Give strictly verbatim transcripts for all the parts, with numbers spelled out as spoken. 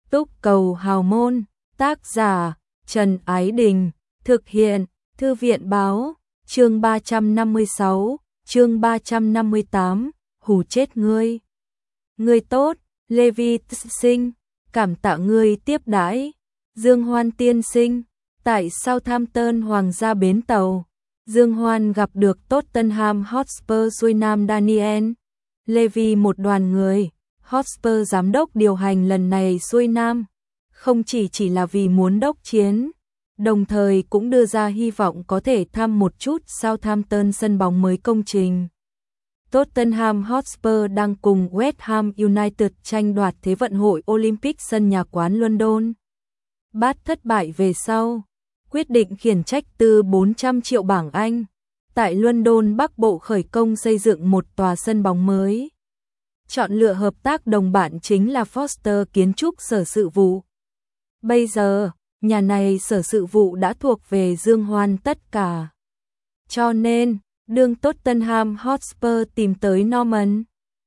Túc cầu hào môn, tác giả Trần Ái Đình, thực hiện Thư viện Báo, chương ba trăm năm mươi sáu, chương ba trăm năm mươi tám, hù chết ngươi. Ngươi tốt, Levi sinh, cảm tạ ngươi tiếp đãi. Dương Hoan tiên sinh, tại Southampton Hoàng gia bến tàu, Dương Hoan gặp được Tottenham Hotspur xuôi nam Daniel Levy, một đoàn người. Hotspur giám đốc điều hành lần này xuôi nam, không chỉ chỉ là vì muốn đốc chiến, đồng thời cũng đưa ra hy vọng có thể thăm một chút Southampton sân bóng mới công trình. Tottenham Hotspur đang cùng West Ham United tranh đoạt Thế vận hội Olympic sân nhà quán London. Bát thất bại về sau, quyết định khiển trách từ bốn trăm triệu bảng Anh, tại London Bắc Bộ khởi công xây dựng một tòa sân bóng mới. Chọn lựa hợp tác đồng bạn chính là Foster Kiến trúc Sở Sự vụ. Bây giờ, nhà này Sở Sự vụ đã thuộc về Dương Hoan tất cả. Cho nên, đương Tottenham Hotspur tìm tới Norman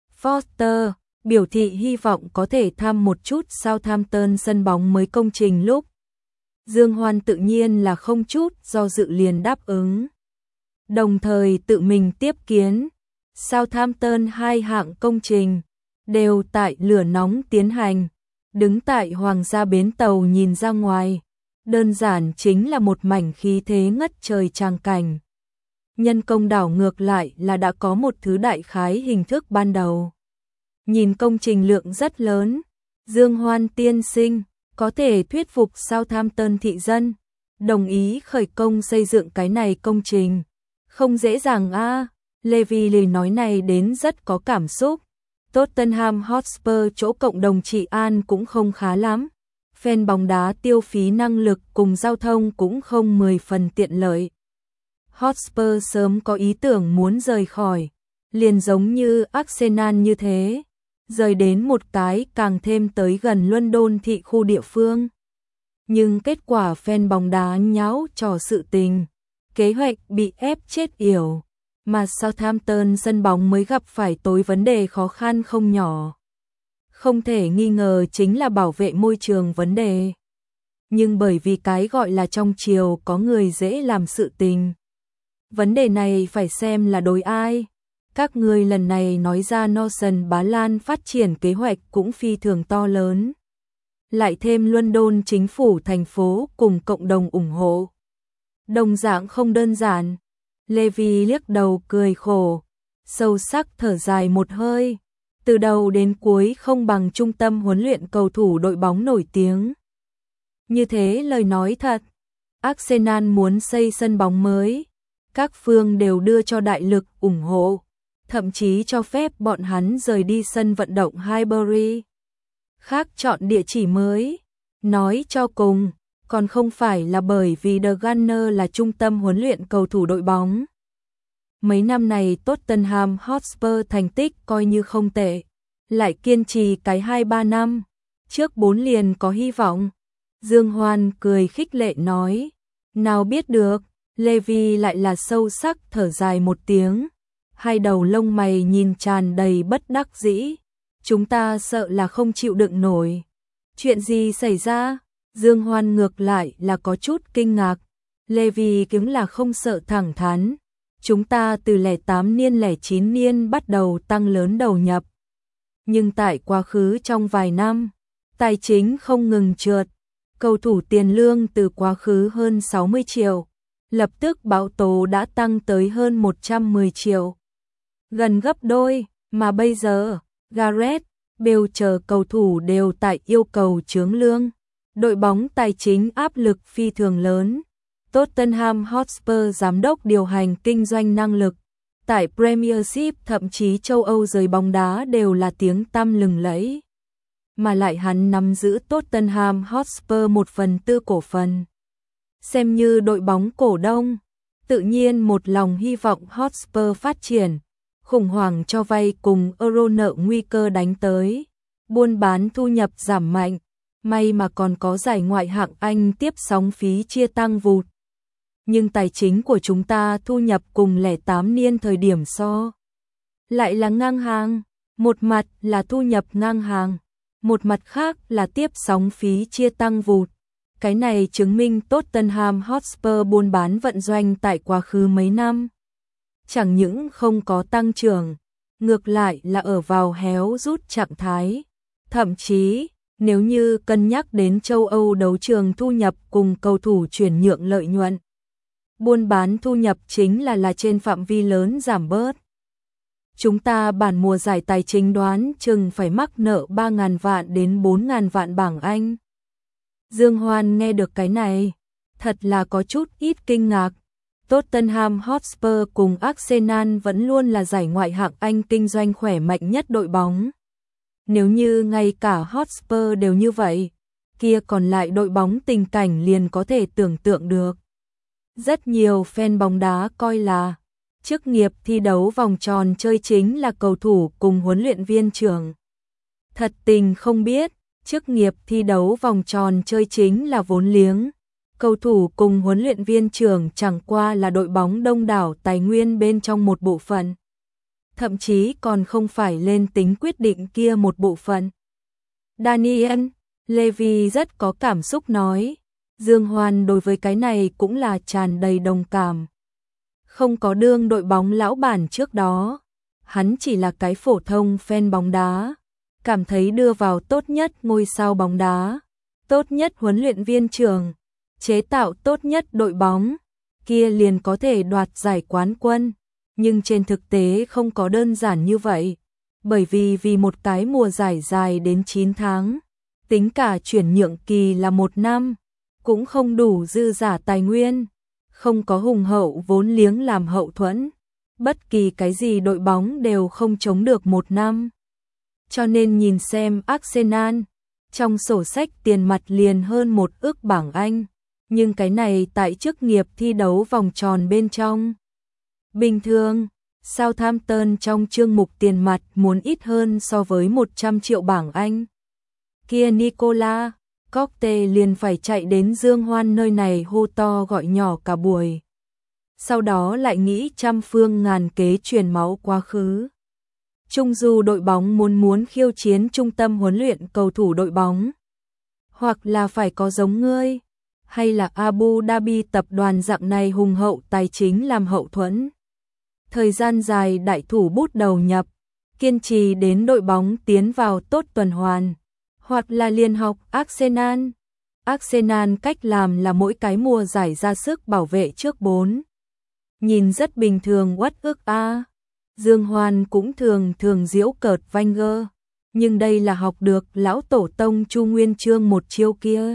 Foster, biểu thị hy vọng có thể thăm một chút Southampton sân bóng mới công trình lúc, Dương Hoan tự nhiên là không chút do dự liền đáp ứng. Đồng thời tự mình tiếp kiến. Southampton hai hạng công trình đều tại lửa nóng tiến hành, đứng tại Hoàng gia bến tàu nhìn ra ngoài, đơn giản chính là một mảnh khí thế ngất trời tràng cảnh. Nhân công đảo ngược lại là đã có một thứ đại khái hình thức ban đầu. Nhìn công trình lượng rất lớn, Dương Hoan tiên sinh có thể thuyết phục Southampton thị dân đồng ý khởi công xây dựng cái này công trình. Không dễ dàng a. À. Levi lời nói này đến rất có cảm xúc. Tottenham Hotspur chỗ cộng đồng trị an cũng không khá lắm. Fan bóng đá tiêu phí năng lực cùng giao thông cũng không mười phần tiện lợi. Hotspur sớm có ý tưởng muốn rời khỏi, liền giống như Arsenal như thế, rời đến một cái càng thêm tới gần London thị khu địa phương. Nhưng kết quả fan bóng đá nháo trò sự tình, kế hoạch bị ép chết yểu. Mà Southampton sân bóng mới gặp phải tối vấn đề khó khăn không nhỏ. Không thể nghi ngờ chính là bảo vệ môi trường vấn đề. Nhưng bởi vì cái gọi là trong triều có người dễ làm sự tình. Vấn đề này phải xem là đối ai. Các người lần này nói ra Northern Bá Lan phát triển kế hoạch cũng phi thường to lớn. Lại thêm London chính phủ thành phố cùng cộng đồng ủng hộ. Đồng dạng không đơn giản. Levi liếc đầu cười khổ, sâu sắc thở dài một hơi, từ đầu đến cuối không bằng trung tâm huấn luyện cầu thủ đội bóng nổi tiếng. Như thế lời nói thật, Arsenal muốn xây sân bóng mới, các phương đều đưa cho đại lực ủng hộ, thậm chí cho phép bọn hắn rời đi sân vận động Highbury. Khác chọn địa chỉ mới, nói cho cùng. Còn không phải là bởi vì The Gunner là trung tâm huấn luyện cầu thủ đội bóng. Mấy năm này Tottenham Hotspur thành tích coi như không tệ, lại kiên trì cái hai ba năm, trước bốn liền có hy vọng. Dương Hoan cười khích lệ nói, nào biết được, Levi lại là sâu sắc thở dài một tiếng, hai đầu lông mày nhìn tràn đầy bất đắc dĩ, chúng ta sợ là không chịu đựng nổi. Chuyện gì xảy ra? Dương Hoan ngược lại là có chút kinh ngạc, Levi kiếm là không sợ thẳng thắn, chúng ta từ lẻ tám niên lẻ chín niên bắt đầu tăng lớn đầu nhập. Nhưng tại quá khứ trong vài năm, tài chính không ngừng trượt, cầu thủ tiền lương từ quá khứ hơn sáu mươi triệu, lập tức báo tố đã tăng tới hơn một trăm mười triệu. Gần gấp đôi, mà bây giờ, Gareth Bale chờ cầu thủ đều tại yêu cầu chướng lương. Đội bóng tài chính áp lực phi thường lớn. Tottenham Hotspur giám đốc điều hành kinh doanh năng lực. Tại Premiership thậm chí châu Âu giới bóng đá đều là tiếng tăm lừng lẫy. Mà lại hắn nắm giữ Tottenham Hotspur một phần tư cổ phần. Xem như đội bóng cổ đông, tự nhiên một lòng hy vọng Hotspur phát triển. Khủng hoảng cho vay cùng euro nợ nguy cơ đánh tới. Buôn bán thu nhập giảm mạnh. May mà còn có giải ngoại hạng Anh tiếp sóng phí chia tăng vụt. Nhưng tài chính của chúng ta thu nhập cùng lẻ tám niên thời điểm so. Lại là ngang hàng, một mặt là thu nhập ngang hàng, Một mặt khác là tiếp sóng phí chia tăng vụt. Cái này chứng minh Tottenham Hotspur buôn bán vận doanh tại quá khứ mấy năm. Chẳng những không có tăng trưởng, ngược lại là ở vào héo rút trạng thái. Thậm chí, nếu như cân nhắc đến châu Âu đấu trường thu nhập cùng cầu thủ chuyển nhượng lợi nhuận, buôn bán thu nhập chính là là trên phạm vi lớn giảm bớt. Chúng ta bản mùa giải tài chính đoán chừng phải mắc nợ ba nghìn vạn đến bốn nghìn vạn bảng Anh. Dương Hoan nghe được cái này, thật là có chút ít kinh ngạc. Tottenham Hotspur cùng Arsenal vẫn luôn là giải ngoại hạng Anh kinh doanh khỏe mạnh nhất đội bóng. Nếu như ngay cả Hotspur đều như vậy, kia còn lại đội bóng tình cảnh liền có thể tưởng tượng được. Rất nhiều fan bóng đá coi là chức nghiệp thi đấu vòng tròn chơi chính là cầu thủ cùng huấn luyện viên trưởng. Thật tình không biết, chức nghiệp thi đấu vòng tròn chơi chính là vốn liếng. Cầu thủ cùng huấn luyện viên trưởng chẳng qua là đội bóng đông đảo tài nguyên bên trong một bộ phận. Thậm chí còn không phải lên tính quyết định kia một bộ phận. Daniel Levy rất có cảm xúc nói. Dương Hoan đối với cái này cũng là tràn đầy đồng cảm. Không có đương đội bóng lão bản trước đó, hắn chỉ là cái phổ thông fan bóng đá, cảm thấy đưa vào tốt nhất ngôi sao bóng đá, tốt nhất huấn luyện viên trưởng, chế tạo tốt nhất đội bóng, kia liền có thể đoạt giải quán quân. Nhưng trên thực tế không có đơn giản như vậy, bởi vì vì một cái mùa giải dài đến chín tháng, tính cả chuyển nhượng kỳ là một năm, cũng không đủ dư giả tài nguyên, không có hùng hậu vốn liếng làm hậu thuẫn, bất kỳ cái gì đội bóng đều không chống được một năm. Cho nên nhìn xem Arsenal, trong sổ sách tiền mặt liền hơn một ức bảng Anh, nhưng cái này tại chức nghiệp thi đấu vòng tròn bên trong. Bình thường, Southampton trong chương mục tiền mặt muốn ít hơn so với một trăm triệu bảng Anh. Kia Nicola Cockte liền phải chạy đến Dương Hoan nơi này hô to gọi nhỏ cả buổi. Sau đó lại nghĩ trăm phương ngàn kế truyền máu quá khứ. Trung du đội bóng muốn muốn khiêu chiến trung tâm huấn luyện cầu thủ đội bóng. Hoặc là phải có giống ngươi, hay là Abu Dhabi tập đoàn dạng này hùng hậu tài chính làm hậu thuẫn. Thời gian dài đại thủ bút đầu nhập, kiên trì đến đội bóng tiến vào tốt tuần hoàn. Hoặc là liên học Arsenal. Arsenal cách làm là mỗi cái mùa giải ra sức bảo vệ trước bốn. Nhìn rất bình thường uất ức a. Dương Hoan cũng thường thường giễu cợt Wenger, nhưng đây là học được lão tổ tông Chu Nguyên Chương một chiêu kia.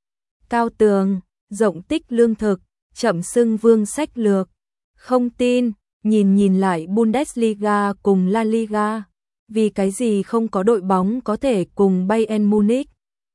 Cao tường, rộng tích lương thực, chậm xưng vương sách lược. Không tin, nhìn nhìn lại Bundesliga cùng La Liga. Vì cái gì không có đội bóng có thể cùng Bayern Munich,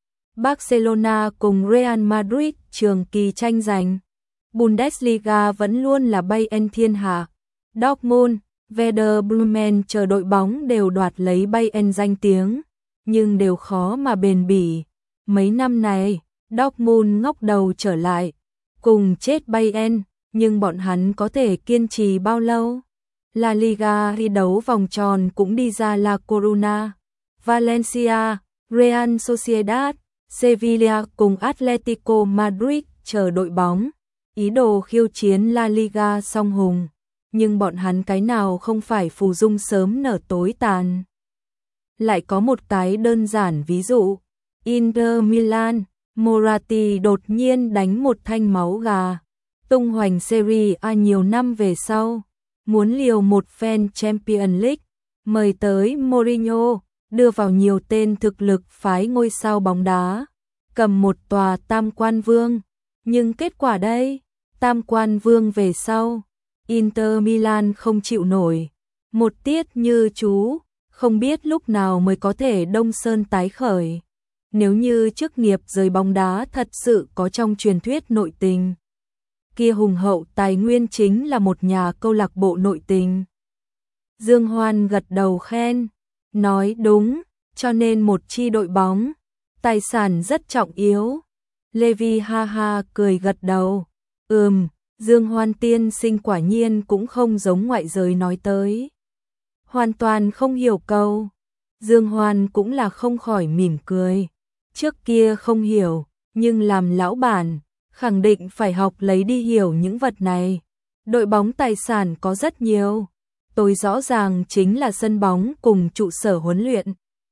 Barcelona cùng Real Madrid trường kỳ tranh giành. Bundesliga vẫn luôn là Bayern thiên hạ. Dortmund, Werder Bremen chờ đội bóng đều đoạt lấy Bayern danh tiếng, nhưng đều khó mà bền bỉ. Mấy năm này, Dortmund ngóc đầu trở lại, cùng chết Bayern, nhưng bọn hắn có thể kiên trì bao lâu? La Liga thi đấu vòng tròn cũng đi ra La Coruna, Valencia, Real Sociedad, Sevilla cùng Atletico Madrid chờ đội bóng, ý đồ khiêu chiến La Liga song hùng, nhưng bọn hắn cái nào không phải phù dung sớm nở tối tàn. Lại có một cái đơn giản ví dụ, Inter Milan, Moratti đột nhiên đánh một thanh máu gà, tung hoành Serie A nhiều năm về sau. Muốn liều một phen Champions League, mời tới Mourinho, đưa vào nhiều tên thực lực phái ngôi sao bóng đá, cầm một tòa tam quan vương. Nhưng kết quả đây, tam quan vương về sau, Inter Milan không chịu nổi. Một tiết như chú, không biết lúc nào mới có thể đông sơn tái khởi. Nếu như chức nghiệp giới bóng đá thật sự có trong truyền thuyết nội tình, kia hùng hậu tài nguyên chính là một nhà câu lạc bộ nội tình. Dương Hoan gật đầu khen, nói đúng, cho nên một chi đội bóng, tài sản rất trọng yếu. Levy ha ha cười gật đầu, ừm, Dương Hoan tiên sinh quả nhiên cũng không giống ngoại giới nói tới. Hoàn toàn không hiểu câu. Dương Hoan cũng là không khỏi mỉm cười. Trước kia không hiểu, nhưng làm lão bản, khẳng định phải học lấy đi hiểu những vật này. Đội bóng tài sản có rất nhiều. Tôi rõ ràng chính là sân bóng cùng trụ sở huấn luyện.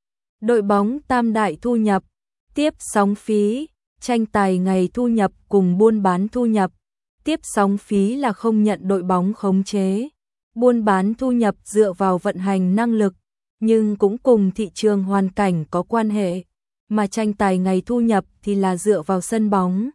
Đội bóng tam đại thu nhập, tiếp sóng phí, tranh tài ngày thu nhập cùng buôn bán thu nhập. Tiếp sóng phí là không nhận đội bóng khống chế. Buôn bán thu nhập dựa vào vận hành năng lực, nhưng cũng cùng thị trường hoàn cảnh có quan hệ. Mà tranh tài ngày thu nhập thì là dựa vào sân bóng.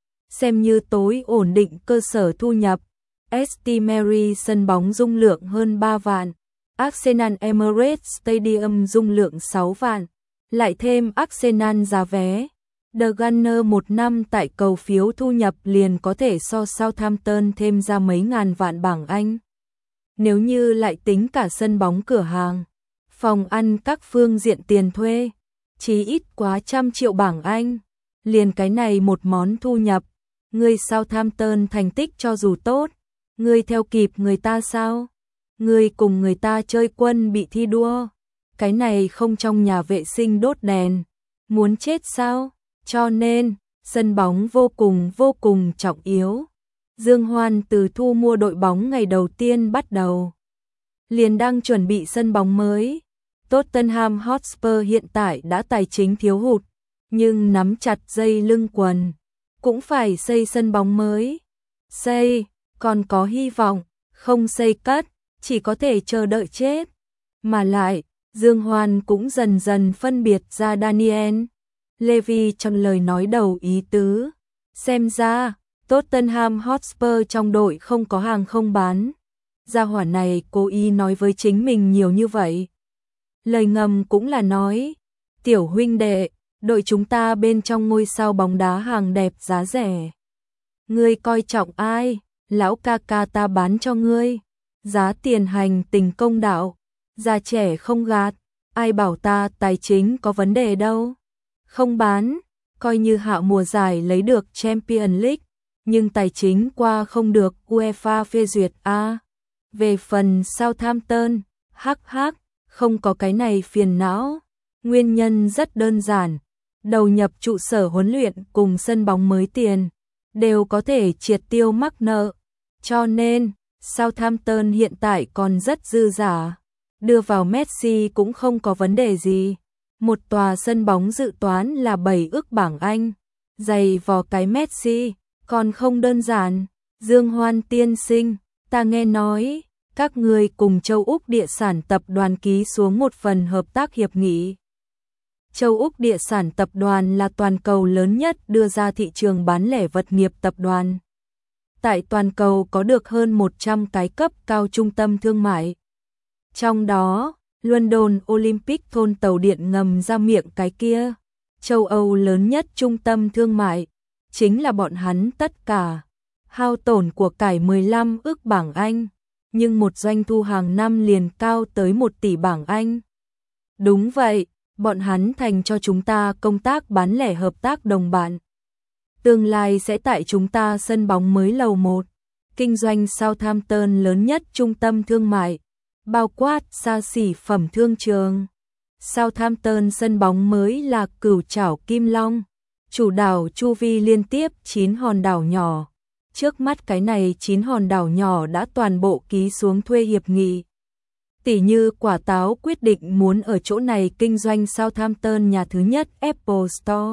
Xem như tối ổn định cơ sở thu nhập. ét tê Mary sân bóng dung lượng hơn ba vạn. Arsenal Emirates Stadium dung lượng sáu vạn. Lại thêm Arsenal giá vé. The Gunner một năm tại cầu phiếu thu nhập liền có thể so Southampton thêm ra mấy ngàn vạn bảng Anh. Nếu như lại tính cả sân bóng cửa hàng, phòng ăn các phương diện tiền thuê, chỉ ít quá trăm triệu bảng Anh. Liền cái này một món thu nhập, người Southampton thành tích cho dù tốt, người theo kịp người ta sao? Người cùng người ta chơi quân bị thi đua, cái này không trong nhà vệ sinh đốt đèn, muốn chết sao? Cho nên, sân bóng vô cùng vô cùng trọng yếu. Dương Hoan từ thu mua đội bóng ngày đầu tiên bắt đầu, liền đang chuẩn bị sân bóng mới. Tottenham Hotspur hiện tại đã tài chính thiếu hụt, nhưng nắm chặt dây lưng quần, cũng phải xây sân bóng mới. Xây, còn có hy vọng, không xây cất, chỉ có thể chờ đợi chết. Mà lại, Dương Hoan cũng dần dần phân biệt ra Daniel Levy trong lời nói đầu ý tứ. Xem ra, Tottenham Hotspur trong đội không có hàng không bán. Gia hỏa này cố ý nói với chính mình nhiều như vậy. Lời ngầm cũng là nói, tiểu huynh đệ, đội chúng ta bên trong ngôi sao bóng đá hàng đẹp giá rẻ. Ngươi coi trọng ai, lão ca ca ta bán cho ngươi. Giá tiền hành tình công đạo, già trẻ không gạt, ai bảo ta tài chính có vấn đề đâu. Không bán, coi như hạ mùa giải lấy được Champions League, nhưng tài chính qua không được UEFA phê duyệt a. Về phần Southampton, hắc hắc, không có cái này phiền não. Nguyên nhân rất đơn giản, đầu nhập trụ sở huấn luyện cùng sân bóng mới tiền, đều có thể triệt tiêu mắc nợ. Cho nên, Southampton hiện tại còn rất dư giả. Đưa vào Messi cũng không có vấn đề gì. Một tòa sân bóng dự toán là bảy ức bảng Anh. Giày vò cái Messi, còn không đơn giản. Dương Hoan tiên sinh, ta nghe nói, các người cùng châu Úc địa sản tập đoàn ký xuống một phần hợp tác hiệp nghị. Châu Úc địa sản tập đoàn là toàn cầu lớn nhất đưa ra thị trường bán lẻ vật nghiệp tập đoàn. Tại toàn cầu có được hơn một trăm cái cấp cao trung tâm thương mại. Trong đó, London Olympic thôn tàu điện ngầm ra miệng cái kia. Châu Âu lớn nhất trung tâm thương mại, chính là bọn hắn tất cả. Hao tổn của cải mười lăm ức bảng Anh, nhưng một doanh thu hàng năm liền cao tới một tỷ bảng Anh. Đúng vậy, bọn hắn thành cho chúng ta công tác bán lẻ hợp tác đồng bạn. Tương lai sẽ tại chúng ta sân bóng mới lầu một, kinh doanh Southampton lớn nhất trung tâm thương mại, bao quát xa xỉ phẩm thương trường. Southampton sân bóng mới là Cửu Trảo Kim Long, chủ đảo chu vi liên tiếp chín hòn đảo nhỏ. Trước mắt cái này chín hòn đảo nhỏ đã toàn bộ ký xuống thuê hiệp nghị. Tỷ như quả táo quyết định muốn ở chỗ này kinh doanh Southampton nhà thứ nhất Apple Store.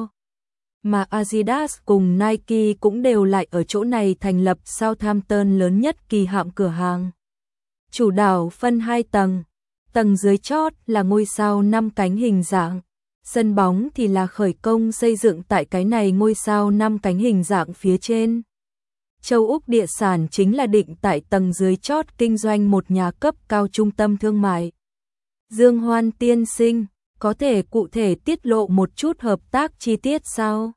Mà Adidas cùng Nike cũng đều lại ở chỗ này thành lập Southampton lớn nhất kỳ hạm cửa hàng. Chủ đảo phân hai tầng, tầng dưới chót là ngôi sao năm cánh hình dạng, sân bóng thì là khởi công xây dựng tại cái này ngôi sao năm cánh hình dạng phía trên. Châu Úc địa sản chính là định tại tầng dưới chót kinh doanh một nhà cấp cao trung tâm thương mại. Dương Hoan tiên sinh, có thể cụ thể tiết lộ một chút hợp tác chi tiết sao?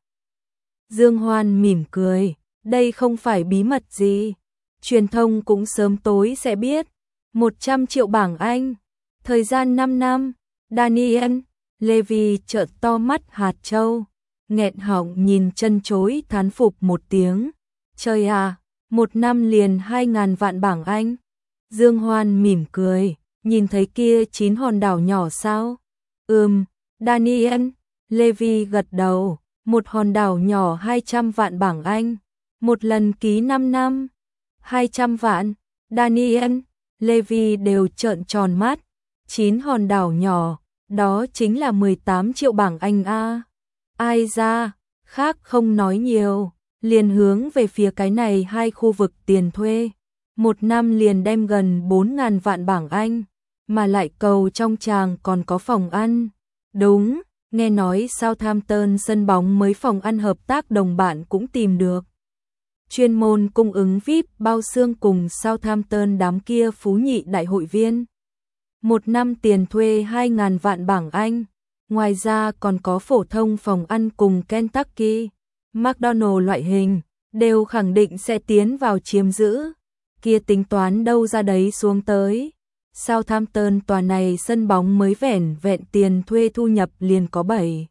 Dương Hoan mỉm cười, đây không phải bí mật gì. Truyền thông cũng sớm tối sẽ biết. một trăm triệu bảng Anh, thời gian năm năm. Daniel Levy trợn to mắt hạt châu, nghẹn họng nhìn chân chối thán phục một tiếng. Trời à, một năm liền hai ngàn vạn bảng Anh. Dương Hoan mỉm cười, nhìn thấy kia chín hòn đảo nhỏ sao? Ừm, Daniel, Levi gật đầu, một hòn đảo nhỏ hai trăm vạn bảng Anh, một lần ký năm năm, hai trăm vạn, Daniel, Levi đều trợn tròn mắt, chín hòn đảo nhỏ, đó chính là mười tám triệu bảng Anh a. Ai ra, khác không nói nhiều, liền hướng về phía cái này hai khu vực tiền thuê, một năm liền đem gần bốn ngàn vạn bảng Anh, mà lại cầu trong tràng còn có phòng ăn. Đúng, nghe nói Southampton sân bóng mới phòng ăn hợp tác đồng bạn cũng tìm được. Chuyên môn cung ứng vi ai pi bao xương cùng Southampton đám kia phú nhị đại hội viên. Một năm tiền thuê hai ngàn vạn bảng Anh, ngoài ra còn có phổ thông phòng ăn cùng Kentucky, McDonald loại hình, đều khẳng định sẽ tiến vào chiếm giữ. Kia tính toán đâu ra đấy xuống tới. Southampton tòa này sân bóng mới vẻn vẹn tiền thuê thu nhập liền có bảy,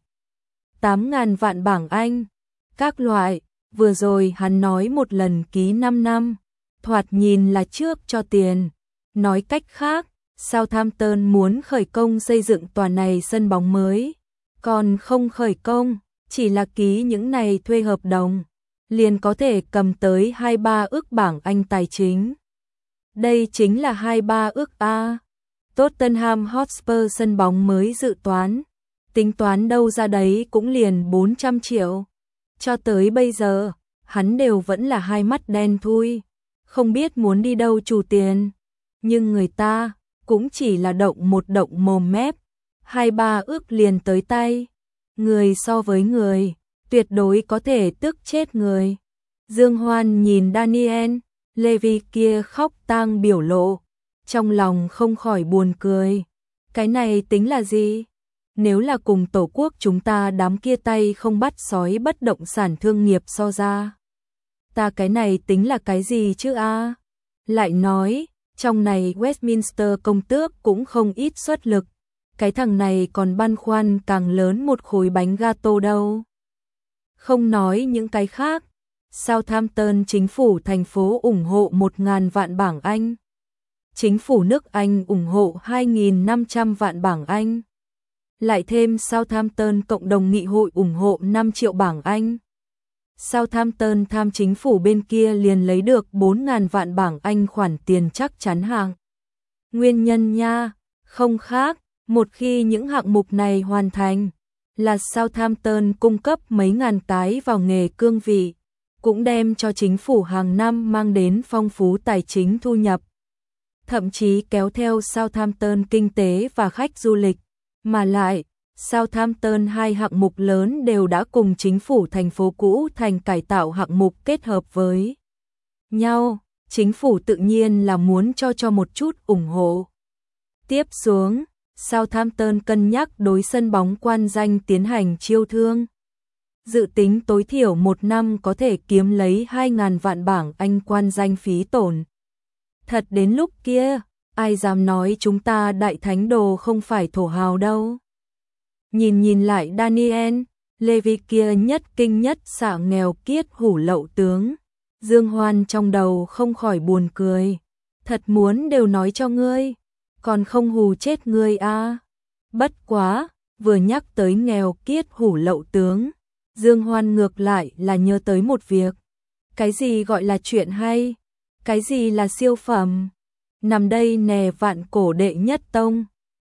tám ngàn vạn bảng Anh. Các loại, vừa rồi hắn nói một lần ký năm năm, thoạt nhìn là trước cho tiền. Nói cách khác, Southampton muốn khởi công xây dựng tòa này sân bóng mới, còn không khởi công, chỉ là ký những này thuê hợp đồng, liền có thể cầm tới hai ba ức bảng Anh tài chính. Đây chính là hai ba ức a. Tottenham Hotspur sân bóng mới dự toán, tính toán đâu ra đấy cũng liền bốn trăm triệu. Cho tới bây giờ, hắn đều vẫn là hai mắt đen thui, không biết muốn đi đâu trù tiền. Nhưng người ta cũng chỉ là động một động mồm mép, hai ba ức liền tới tay. Người so với người, tuyệt đối có thể tức chết người. Dương Hoan nhìn Daniel, Levi kia khóc tang biểu lộ, trong lòng không khỏi buồn cười. Cái này tính là gì? Nếu là cùng tổ quốc chúng ta đám kia tay không bắt sói bất động sản thương nghiệp so ra, ta cái này tính là cái gì chứ a? Lại nói, trong này Westminster công tước cũng không ít xuất lực, cái thằng này còn băn khoăn càng lớn một khối bánh gato đâu. Không nói những cái khác, Southampton chính phủ thành phố ủng hộ một ngàn vạn bảng Anh. Chính phủ nước Anh ủng hộ hai nghìn năm trăm vạn bảng Anh. Lại thêm Southampton cộng đồng nghị hội ủng hộ năm triệu bảng Anh. Southampton tham chính phủ bên kia liền lấy được bốn ngàn vạn bảng Anh khoản tiền chắc chắn hàng. Nguyên nhân nha, không khác, một khi những hạng mục này hoàn thành, là Southampton cung cấp mấy ngàn cái vào nghề cương vị, cũng đem cho chính phủ hàng năm mang đến phong phú tài chính thu nhập. Thậm chí kéo theo Southampton kinh tế và khách du lịch, mà lại, Southampton hai hạng mục lớn đều đã cùng chính phủ thành phố cũ thành cải tạo hạng mục kết hợp với nhau, chính phủ tự nhiên là muốn cho cho một chút ủng hộ. Tiếp xuống, Southampton cân nhắc đối sân bóng quan danh tiến hành chiêu thương. Dự tính tối thiểu một năm có thể kiếm lấy hai ngàn vạn bảng Anh quan danh phí tổn. Thật đến lúc kia, ai dám nói chúng ta đại thánh đồ không phải thổ hào đâu. Nhìn nhìn lại Daniel, Levi kia nhất kinh nhất xạ nghèo kiết hủ lậu tướng. Dương Hoan trong đầu không khỏi buồn cười. Thật muốn đều nói cho ngươi, còn không hù chết ngươi a. À. Bất quá, vừa nhắc tới nghèo kiết hủ lậu tướng, Dương Hoan ngược lại là nhớ tới một việc. Cái gì gọi là chuyện hay? Cái gì là siêu phẩm? Nằm đây nè vạn cổ đệ nhất tông,